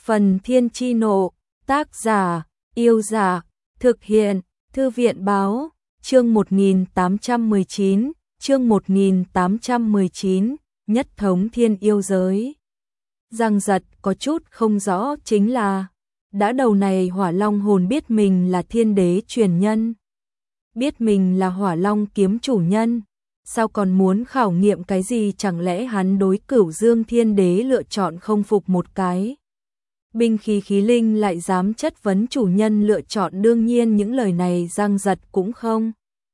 Phần Thiên Chi Nộ, tác giả, Yêu Dạ, thực hiện, Thư viện báo, chương 1819, chương 1819, nhất thống thiên yêu giới. Giang Giật có chút không rõ chính là, đã đầu này Hỏa Long hồn biết mình là thiên đế truyền nhân, biết mình là Hỏa Long kiếm chủ nhân, sao còn muốn khảo nghiệm cái gì? Chẳng lẽ hắn đối Cửu Dương thiên đế lựa chọn không phục một cái binh khí khí linh lại dám chất vấn chủ nhân lựa chọn? Đương nhiên những lời này Giang Giật cũng không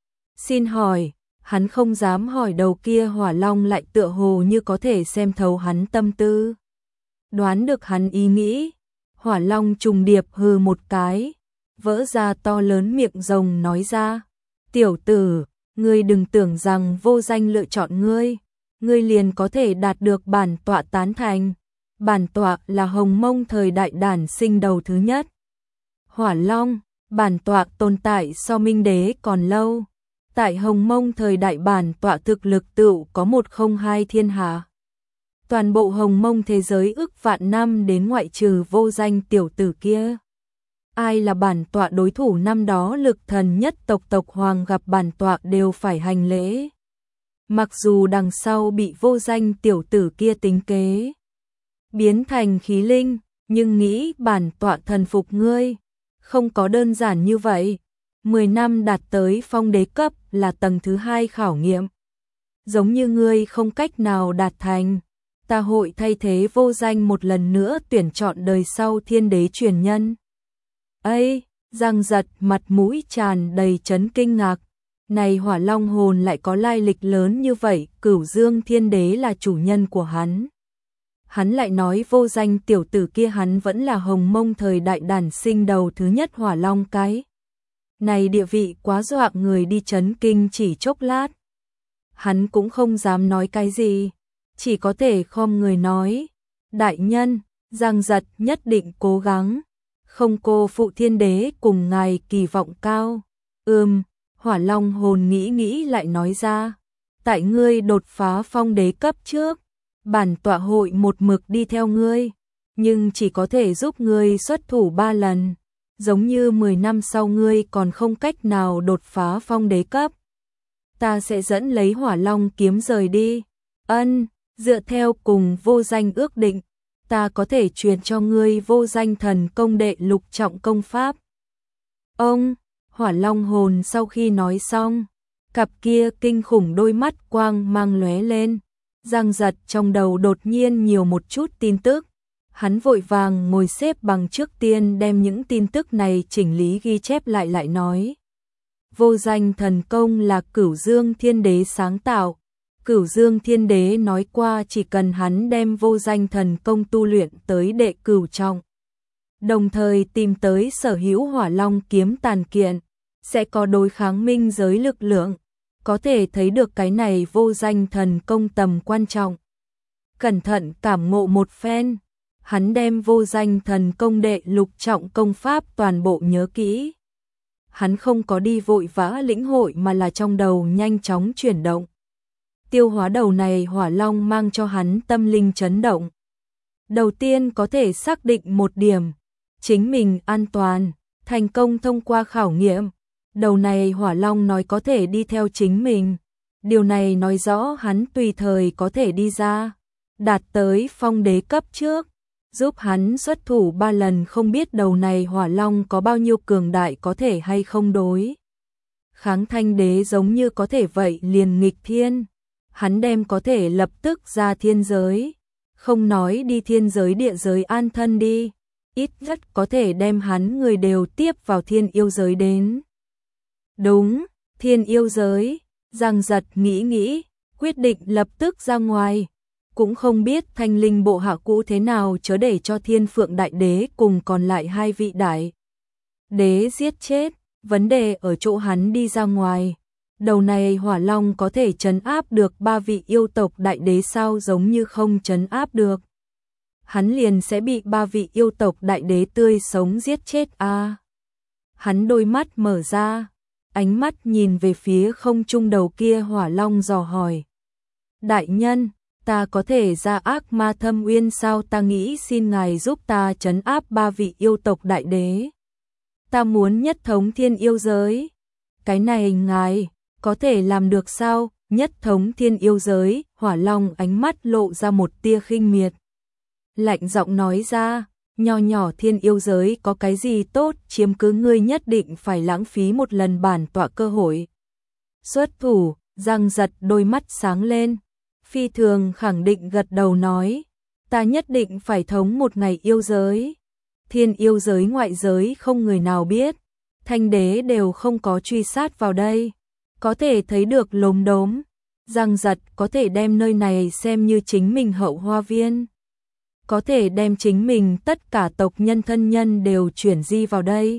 xin hỏi, hắn không dám hỏi. Đầu kia Hỏa Long lại tựa hồ như có thể xem thấu hắn tâm tư, đoán được hắn ý nghĩ. Hỏa Long trùng điệp hừ một cái, vỡ ra to lớn miệng rồng nói ra: tiểu tử, ngươi đừng tưởng rằng vô danh lựa chọn ngươi, ngươi liền có thể đạt được bản tọa tán thành. Bản tọa là Hồng Mông thời đại đản sinh đầu thứ nhất Hỏa Long, bản tọa tồn tại so Minh Đế còn lâu. Tại Hồng Mông thời đại bản tọa thực lực tựu có 102 thiên hạ. Toàn bộ Hồng Mông thế giới ức vạn năm đến ngoại trừ vô danh tiểu tử kia, ai là bản tọa đối thủ? Năm đó Lực Thần nhất tộc tộc hoàng gặp bản tọa đều phải hành lễ. Mặc dù đằng sau bị vô danh tiểu tử kia tính kế biến thành khí linh, nhưng nghĩ bản tọa thần phục ngươi không có đơn giản như vậy. 10 năm đạt tới phong đế cấp là tầng thứ 2 khảo nghiệm, giống như ngươi không cách nào đạt thành, ta hội thay thế vô danh một lần nữa tuyển chọn đời sau thiên đế truyền nhân. Ây, Giang Giật mặt mũi tràn đầy chấn kinh ngạc, này Hỏa Long hồn lại có lai lịch lớn như vậy? Cửu Dương thiên đế là chủ nhân của hắn. Hắn lại nói vô danh tiểu tử kia hắn vẫn là Hồng Mông thời đại đản sinh đầu thứ nhất Hỏa Long. Cái này địa vị quá dọa người đi. Chấn kinh chỉ chốc lát, hắn cũng không dám nói cái gì, chỉ có thể khom người nói: đại nhân, Giang Giật nhất định cố gắng, không cô phụ thiên đế cùng ngài kỳ vọng cao. Hỏa Long hồn nghĩ nghĩ lại nói ra: tại ngươi đột phá phong đế cấp trước, bản tọa hội một mực đi theo ngươi, nhưng chỉ có thể giúp ngươi xuất thủ 3 lần. Giống như 10 năm sau ngươi còn không cách nào đột phá phong đế cấp, ta sẽ dẫn lấy Hỏa Long kiếm rời đi. Dựa theo cùng vô danh ước định, ta có thể truyền cho ngươi vô danh thần công đệ lục trọng công pháp. Hỏa Long hồn sau khi nói xong, cặp kia kinh khủng đôi mắt quang mang lóe lên. Giang Giật trong đầu đột nhiên nhiều một chút tin tức, hắn vội vàng ngồi xếp bằng trước tiên đem những tin tức này chỉnh lý ghi chép lại nói: vô danh thần công là Cửu Dương thiên đế sáng tạo. Cửu Dương thiên đế nói qua chỉ cần hắn đem vô danh thần công tu luyện tới đệ cửu trọng, đồng thời tìm tới sở hữu Hỏa Long kiếm tàn kiện, sẽ có đối kháng minh giới lực lượng. Có thể thấy được cái này vô danh thần công tầm quan trọng. Cẩn thận cảm ngộ một phen, hắn đem vô danh thần công đệ lục trọng công pháp toàn bộ nhớ kỹ. Hắn không có đi vội vã lĩnh hội mà là trong đầu nhanh chóng chuyển động, tiêu hóa đầu này Hỏa Long mang cho hắn tâm linh chấn động. Đầu tiên có thể xác định một điểm, chính mình an toàn, thành công thông qua khảo nghiệm. Đầu này Hỏa Long nói có thể đi theo chính mình, điều này nói rõ hắn tùy thời có thể đi ra, đạt tới phong đế cấp trước, giúp hắn xuất thủ 3 lần. Không biết đầu này Hỏa Long có bao nhiêu cường đại, có thể hay không đối kháng thanh đế giống như có thể vậy liền nghịch thiên. Hắn đem có thể lập tức ra thiên giới, không nói đi thiên giới địa giới an thân đi, ít nhất có thể đem hắn người đều tiếp vào thiên yêu giới đến. Đúng, thiên yêu giới. Giang Giật nghĩ, quyết định lập tức ra ngoài. Cũng không biết Thanh Linh bộ hạ cũ thế nào, chớ để cho Thiên Phượng đại đế cùng còn lại 2 vị đại đế giết chết. Vấn đề ở chỗ hắn đi ra ngoài, đầu này Hỏa Long có thể trấn áp được 3 vị yêu tộc đại đế sao? Giống như không trấn áp được, hắn liền sẽ bị 3 vị yêu tộc đại đế tươi sống giết chết a. Hắn đôi mắt mở ra, ánh mắt nhìn về phía không trung đầu kia Hỏa Long dò hỏi: đại nhân, ta có thể ra ác ma thâm uyên sao? Ta nghĩ xin ngài giúp ta trấn áp 3 vị yêu tộc đại đế. Ta muốn nhất thống thiên yêu giới. Cái này ngài có thể làm được sao? Nhất thống thiên yêu giới, Hỏa Long ánh mắt lộ ra một tia khinh miệt. Lạnh giọng nói ra, nho nhỏ thiên yêu giới có cái gì tốt, chiếm cứ ngươi nhất định phải lãng phí một lần bản tọa cơ hội. Xuất thủ, Giang Giật đôi mắt sáng lên, phi thường khẳng định gật đầu nói, ta nhất định phải thống một ngày yêu giới. Thiên yêu giới ngoại giới không người nào biết, Thanh đế đều không có truy sát vào đây. Có thể thấy được lốm đốm, Giang Giật có thể đem nơi này xem như chính mình hậu hoa viên. Có thể đem chính mình tất cả tộc nhân thân nhân đều chuyển di vào đây.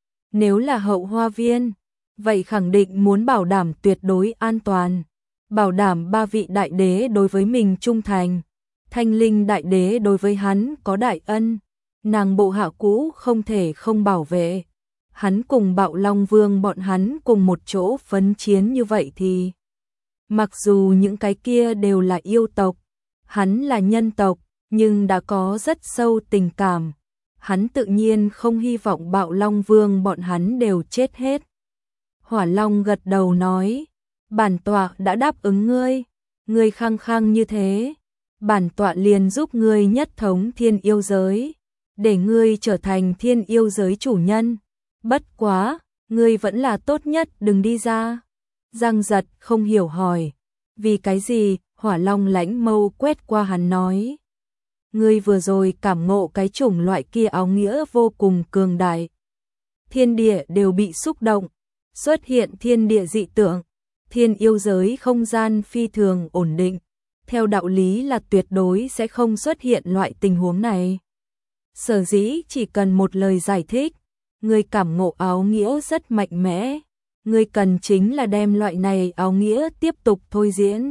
Nếu là hậu hoa viên, vậy khẳng định muốn bảo đảm tuyệt đối an toàn. Bảo đảm 3 vị đại đế đối với mình trung thành. Thanh Linh đại đế đối với hắn có đại ân. Nàng bộ hạ cũ không thể không bảo vệ. Hắn cùng Bạo Long Vương bọn hắn cùng một chỗ phấn chiến như vậy thì mặc dù những cái kia đều là yêu tộc, hắn là nhân tộc, nhưng đã có rất sâu tình cảm. Hắn tự nhiên không hy vọng Bạo Long Vương bọn hắn đều chết hết. Hỏa Long gật đầu nói, bản tọa đã đáp ứng ngươi, ngươi khăng khăng như thế, bản tọa liền giúp ngươi nhất thống thiên yêu giới, để ngươi trở thành thiên yêu giới chủ nhân. Bất quá, ngươi vẫn là tốt nhất đừng đi ra. Giang Giật không hiểu hỏi, vì cái gì? Hỏa Long lãnh mâu quét qua hắn nói, ngươi vừa rồi cảm ngộ cái chủng loại kia áo nghĩa vô cùng cường đại. Thiên địa đều bị xúc động, xuất hiện thiên địa dị tượng, thiên yêu giới không gian phi thường ổn định. Theo đạo lý là tuyệt đối sẽ không xuất hiện loại tình huống này. Sở dĩ chỉ cần một lời giải thích, ngươi cảm ngộ áo nghĩa rất mạnh mẽ, ngươi cần chính là đem loại này áo nghĩa tiếp tục thôi diễn.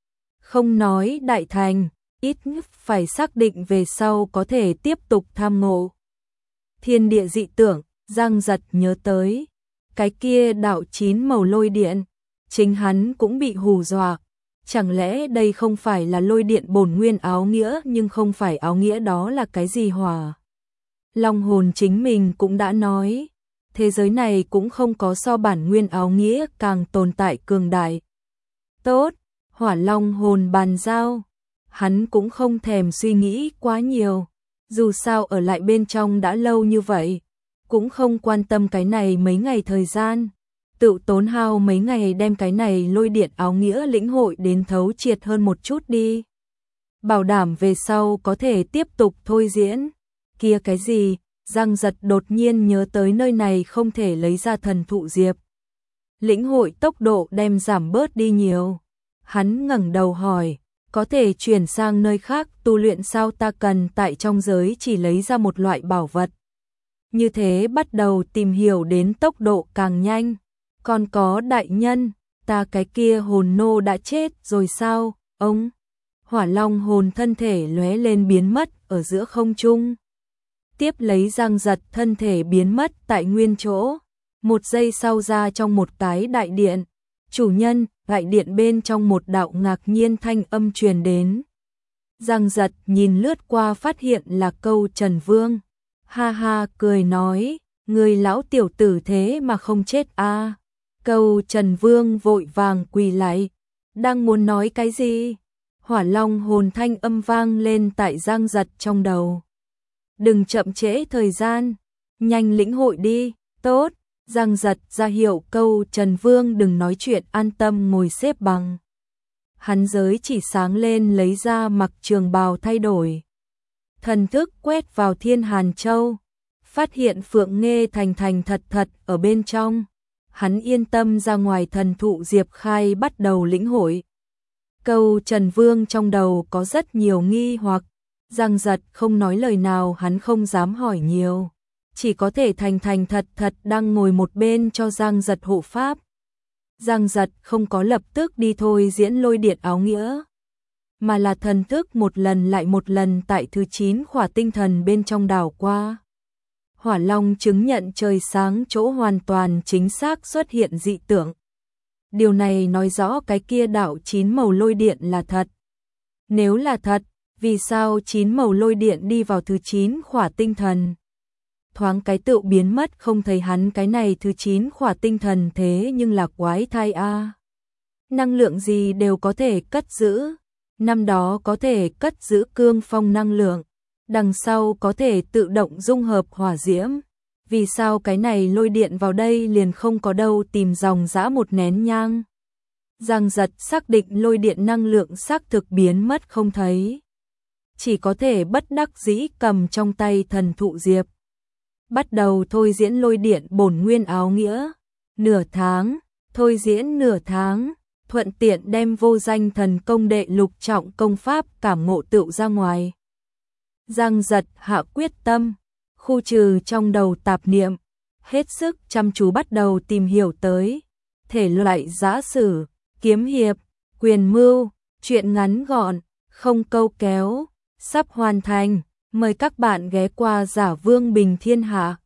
Không nói đại thành, ít nhất phải xác định về sau có thể tiếp tục tham ngộ. Thiên địa dị tưởng, Giang Giật nhớ tới, cái kia đạo 9 màu lôi điện, chính hắn cũng bị hù dọa. Chẳng lẽ đây không phải là lôi điện bổn nguyên áo nghĩa, nhưng không phải áo nghĩa đó là cái gì? Hỏa Long hồn chính mình cũng đã nói, thế giới này cũng không có so bản nguyên áo nghĩa càng tồn tại cường đại. Tốt, Hỏa Long hồn bàn giao, hắn cũng không thèm suy nghĩ quá nhiều, dù sao ở lại bên trong đã lâu như vậy, cũng không quan tâm cái này mấy ngày thời gian, tự tốn hao mấy ngày đem cái này lôi điện áo nghĩa lĩnh hội đến thấu triệt hơn một chút đi. Bảo đảm về sau có thể tiếp tục thôi diễn. Kia cái gì? Giang Giật đột nhiên nhớ tới nơi này không thể lấy ra thần thụ diệp. Lĩnh hội tốc độ đem giảm bớt đi nhiều. Hắn ngẩng đầu hỏi, có thể chuyển sang nơi khác tu luyện sao? Ta cần tại trong giới chỉ lấy ra một loại bảo vật. Như thế bắt đầu tìm hiểu đến tốc độ càng nhanh. Còn có đại nhân, ta cái kia hồn nô đã chết rồi sao? Ông Hỏa Long hồn thân thể lóe lên biến mất ở giữa không trung. Tiếp lấy Giang Giật thân thể biến mất tại nguyên chỗ. Một giây sau ra trong một cái đại điện. Chủ nhân, đại điện bên trong một đạo ngạc nhiên thanh âm truyền đến. Giang Giật nhìn lướt qua phát hiện là Câu Trần Vương. Ha ha cười nói, người lão tiểu tử thế mà không chết à. Câu Trần Vương vội vàng quỳ lại. Đang muốn nói cái gì? Hỏa Long hồn thanh âm vang lên tại Giang Giật trong đầu. Đừng chậm trễ thời gian, nhanh lĩnh hội đi. Tốt, Giang Giật ra hiệu Câu Trần Vương đừng nói chuyện, an tâm ngồi xếp bằng. Hắn giới chỉ sáng lên lấy ra mặc trường bào thay đổi. Thần thức quét vào Thiên Hàn Châu, phát hiện Phượng Nghê thành thành thật thật ở bên trong. Hắn yên tâm ra ngoài thần thụ diệp khai bắt đầu lĩnh hội. Câu Trần Vương trong đầu có rất nhiều nghi hoặc. Giang Giật không nói lời nào, hắn không dám hỏi nhiều, chỉ có thể thành thành thật thật đang ngồi một bên cho Giang Giật hộ pháp. Giang Giật không có lập tức đi thôi diễn lôi điện áo nghĩa, mà là thần thức một lần lại một lần tại thứ 9 khỏa tinh thần bên trong đảo qua. Hỏa Long chứng nhận trời sáng chỗ hoàn toàn chính xác xuất hiện dị tượng. Điều này nói rõ cái kia đạo 9 màu lôi điện là thật. Nếu là thật, vì sao 9 màu lôi điện đi vào thứ 9 khỏa tinh thần? Thoáng cái tựu biến mất không thấy hắn, cái này thứ 9 khỏa tinh thần thế nhưng là quái thai a. Năng lượng gì đều có thể cất giữ, năm đó có thể cất giữ cương phong năng lượng, đằng sau có thể tự động dung hợp hỏa diễm. Vì sao cái này lôi điện vào đây liền không có đâu, tìm dòng dã một nén nhang. Giang Giật xác định lôi điện năng lượng xác thực biến mất không thấy. Chỉ có thể bất đắc dĩ cầm trong tay thần thụ diệp. Bắt đầu thôi diễn lôi điện bổn nguyên áo nghĩa. Nửa tháng, thôi diễn nửa tháng, thuận tiện đem vô danh thần công đệ lục trọng công pháp cảm ngộ tựu ra ngoài. Giang Giật hạ quyết tâm, khu trừ trong đầu tạp niệm, hết sức chăm chú bắt đầu tìm hiểu tới thể loại giã sử, kiếm hiệp, quyền mưu, truyện ngắn gọn, không câu kéo, sắp hoàn thành. Mời các bạn ghé qua Giả Vương Bình Thiên Hạ.